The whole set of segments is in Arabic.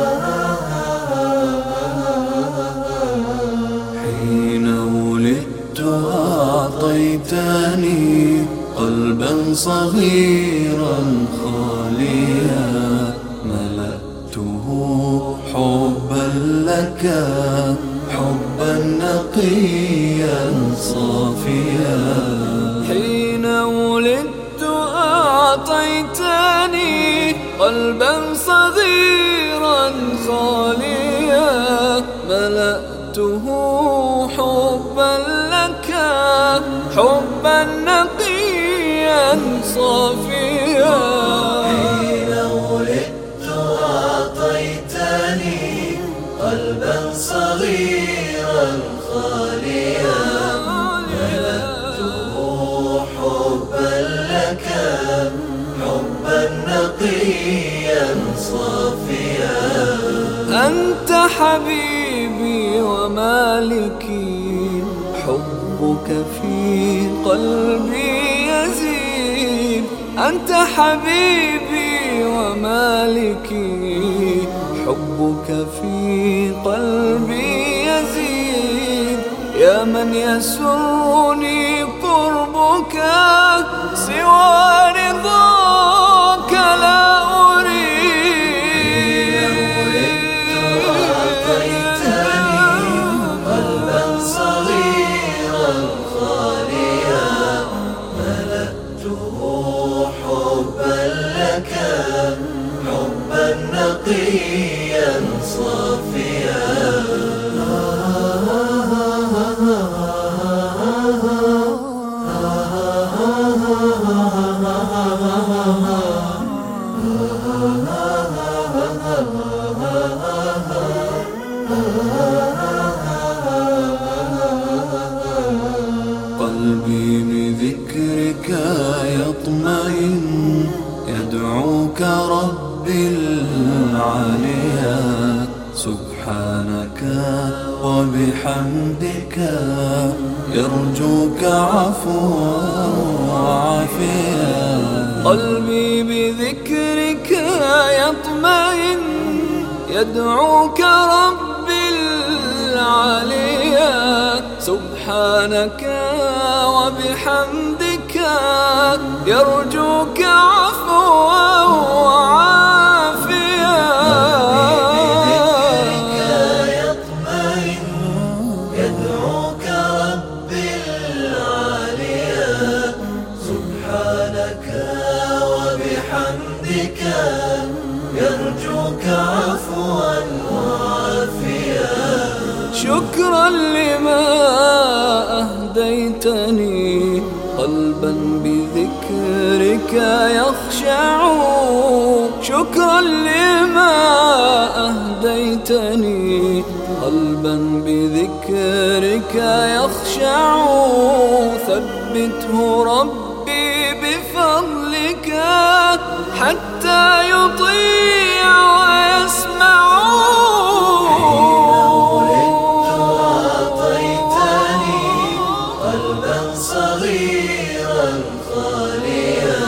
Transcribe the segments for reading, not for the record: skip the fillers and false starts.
حين ولدت أعطيتني قلبا صغيرا خاليا، ملأته حبا لك، حبا نقيا صافيا. حين ولدت أعطيتني قلبا صغيرا خاليا، ملأته حبا لك، حبا نقيا صافيا. حين ولدت أعطيتني قلبا صغيرا خاليا، ملأته حبا لك، حبا نقيا صافيا. أنت حبيبي ومالكي، حبك في قلبي يزيد. أنت حبيبي ومالكي، حبك في قلبي يزيد. يا من يسرني قربك، سوى رضاك لا حبا نقيا صافيا. قلبي بذكرك يطمئن، يدعوك ربي العليا. سبحانك وبحمدك، يرجوك عفوا وعافيا. قلبي بذكرك يطمئن، يدعوك ربي العليا. سبحانك وبحمدك، يرجوك عفوا وعافيا. بذكرك يطمئن، يدعوك ربي العليا. سبحانك وبحمدك، يرجوك عفوا وعافيا. شكرا لما أهديتني قلبا بذكرك يخشع. شكرا لما أهديتني قلبا بذكرك يخشع. ثبته ربي بفضلك، حتى يطيع ويسمع. صغيرا خاليا،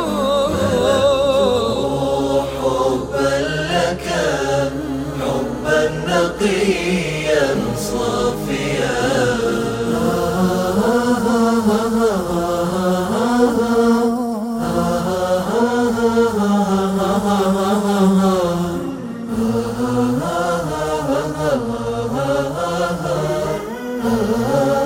ملأته حبا لك، حبا نقيا صافيا. Ah